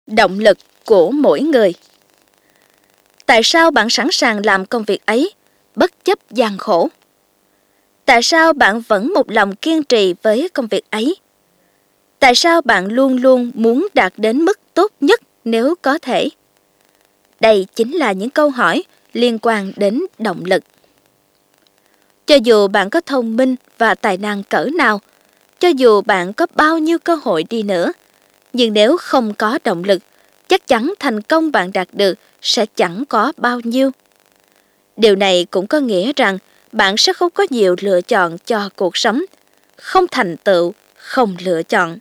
Động lực của mỗi người. Tại sao bạn sẵn sàng làm công việc ấy, bất chấp gian khổ? Tại sao bạn vẫn một lòng kiên trì với công việc ấy? Tại sao bạn luôn luôn muốn đạt đến mức tốt nhất nếu có thể? Đây chính là những câu hỏi liên quan đến động lực. Cho dù bạn có thông minh và tài năng cỡ nào, cho dù bạn có bao nhiêu cơ hội đi nữa, nhưng nếu không có động lực, chắc chắn thành công bạn đạt được sẽ chẳng có bao nhiêu. Điều này cũng có nghĩa rằng bạn sẽ không có nhiều lựa chọn cho cuộc sống, không thành tựu, không lựa chọn.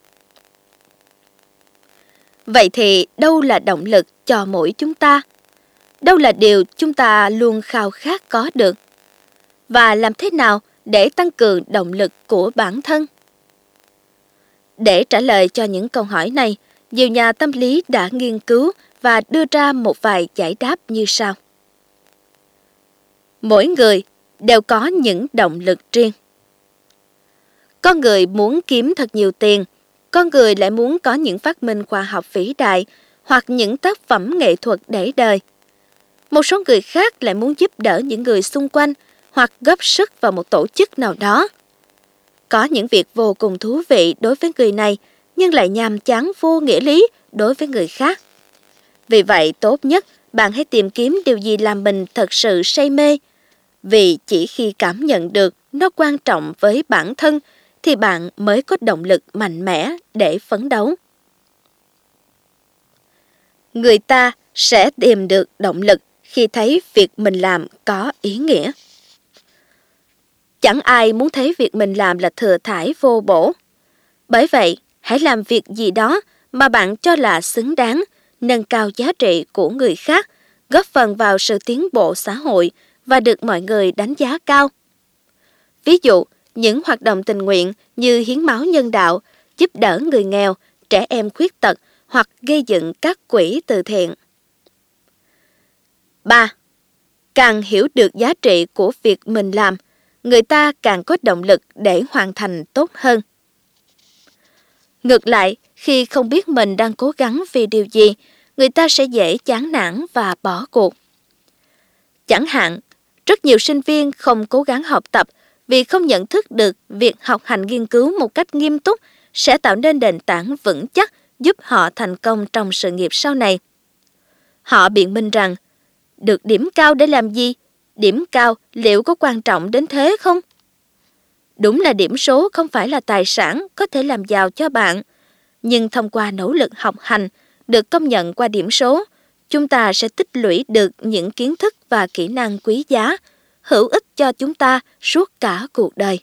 Vậy thì đâu là động lực cho mỗi chúng ta? Đâu là điều chúng ta luôn khao khát có được? Và làm thế nào để tăng cường động lực của bản thân? Để trả lời cho những câu hỏi này, nhiều nhà tâm lý đã nghiên cứu và đưa ra một vài giải đáp như sau. Mỗi người đều có những động lực riêng. Con người muốn kiếm thật nhiều tiền, con người lại muốn có những phát minh khoa học vĩ đại hoặc những tác phẩm nghệ thuật để đời. Một số người khác lại muốn giúp đỡ những người xung quanh hoặc góp sức vào một tổ chức nào đó. Có những việc vô cùng thú vị đối với người này, nhưng lại nhàm chán vô nghĩa lý đối với người khác. Vì vậy, tốt nhất bạn hãy tìm kiếm điều gì làm mình thật sự say mê. Vì chỉ khi cảm nhận được nó quan trọng với bản thân, thì bạn mới có động lực mạnh mẽ để phấn đấu. Người ta sẽ tìm được động lực khi thấy việc mình làm có ý nghĩa. Chẳng ai muốn thấy việc mình làm là thừa thãi vô bổ. Bởi vậy, hãy làm việc gì đó mà bạn cho là xứng đáng, nâng cao giá trị của người khác, góp phần vào sự tiến bộ xã hội và được mọi người đánh giá cao. Ví dụ, những hoạt động tình nguyện như hiến máu nhân đạo, giúp đỡ người nghèo, trẻ em khuyết tật hoặc gây dựng các quỹ từ thiện. 3. Càng hiểu được giá trị của việc mình làm, người ta càng có động lực để hoàn thành tốt hơn. Ngược lại, khi không biết mình đang cố gắng vì điều gì, người ta sẽ dễ chán nản và bỏ cuộc. Chẳng hạn, rất nhiều sinh viên không cố gắng học tập vì không nhận thức được việc học hành nghiên cứu một cách nghiêm túc sẽ tạo nên nền tảng vững chắc giúp họ thành công trong sự nghiệp sau này. Họ biện minh rằng, được điểm cao để làm gì? Điểm cao liệu có quan trọng đến thế không? Đúng là điểm số không phải là tài sản có thể làm giàu cho bạn, nhưng thông qua nỗ lực học hành, được công nhận qua điểm số, chúng ta sẽ tích lũy được những kiến thức và kỹ năng quý giá, hữu ích cho chúng ta suốt cả cuộc đời.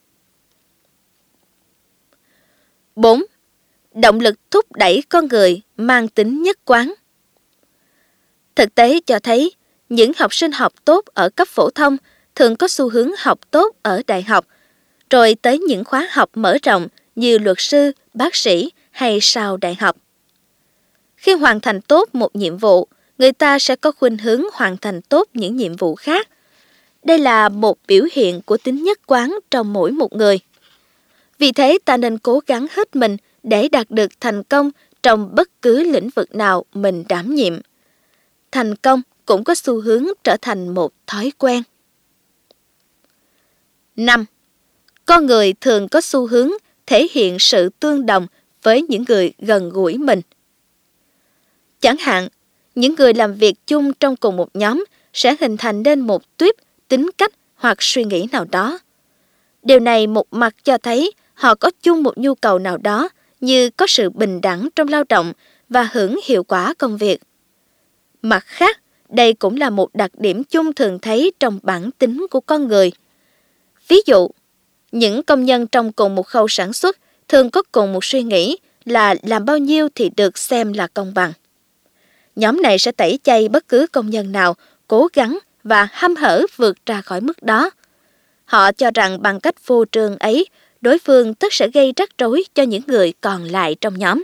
4. Động lực thúc đẩy con người mang tính nhất quán. Thực tế cho thấy, những học sinh học tốt ở cấp phổ thông thường có xu hướng học tốt ở đại học, rồi tới những khóa học mở rộng như luật sư, bác sĩ hay sau đại học. Khi hoàn thành tốt một nhiệm vụ, người ta sẽ có khuynh hướng hoàn thành tốt những nhiệm vụ khác. Đây là một biểu hiện của tính nhất quán trong mỗi một người. Vì thế ta nên cố gắng hết mình để đạt được thành công trong bất cứ lĩnh vực nào mình đảm nhiệm. Thành công cũng có xu hướng trở thành một thói quen. 5. Con người thường có xu hướng thể hiện sự tương đồng với những người gần gũi mình. Chẳng hạn, những người làm việc chung trong cùng một nhóm sẽ hình thành nên một tuýp tính cách hoặc suy nghĩ nào đó. Điều này một mặt cho thấy họ có chung một nhu cầu nào đó như có sự bình đẳng trong lao động và hưởng hiệu quả công việc. Mặt khác, đây cũng là một đặc điểm chung thường thấy trong bản tính của con người. Ví dụ, những công nhân trong cùng một khâu sản xuất thường có cùng một suy nghĩ là làm bao nhiêu thì được xem là công bằng. Nhóm này sẽ tẩy chay bất cứ công nhân nào cố gắng và hăm hở vượt ra khỏi mức đó. Họ cho rằng bằng cách phô trương ấy, đối phương tất sẽ gây rắc rối cho những người còn lại trong nhóm.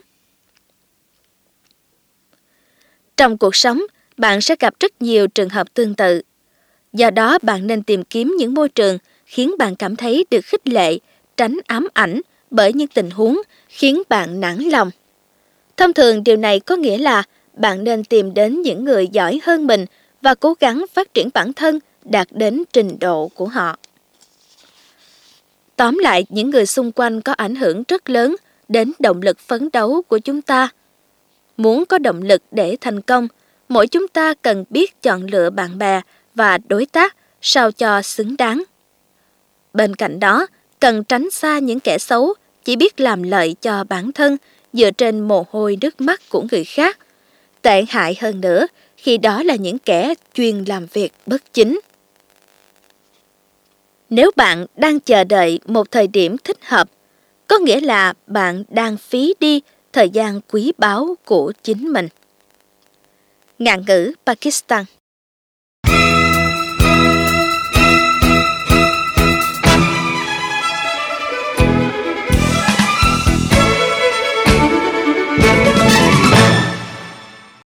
Trong cuộc sống, bạn sẽ gặp rất nhiều trường hợp tương tự. Do đó, bạn nên tìm kiếm những môi trường khiến bạn cảm thấy được khích lệ, tránh ám ảnh bởi những tình huống khiến bạn nản lòng. Thông thường điều này có nghĩa là bạn nên tìm đến những người giỏi hơn mình và cố gắng phát triển bản thân đạt đến trình độ của họ. Tóm lại, những người xung quanh có ảnh hưởng rất lớn đến động lực phấn đấu của chúng ta. Muốn có động lực để thành công, mỗi chúng ta cần biết chọn lựa bạn bè và đối tác sao cho xứng đáng. Bên cạnh đó, cần tránh xa những kẻ xấu chỉ biết làm lợi cho bản thân dựa trên mồ hôi nước mắt của người khác. Tệ hại hơn nữa khi đó là những kẻ chuyên làm việc bất chính. Nếu bạn đang chờ đợi một thời điểm thích hợp, có nghĩa là bạn đang phí đi thời gian quý báu của chính mình. Ngạn ngữ Pakistan.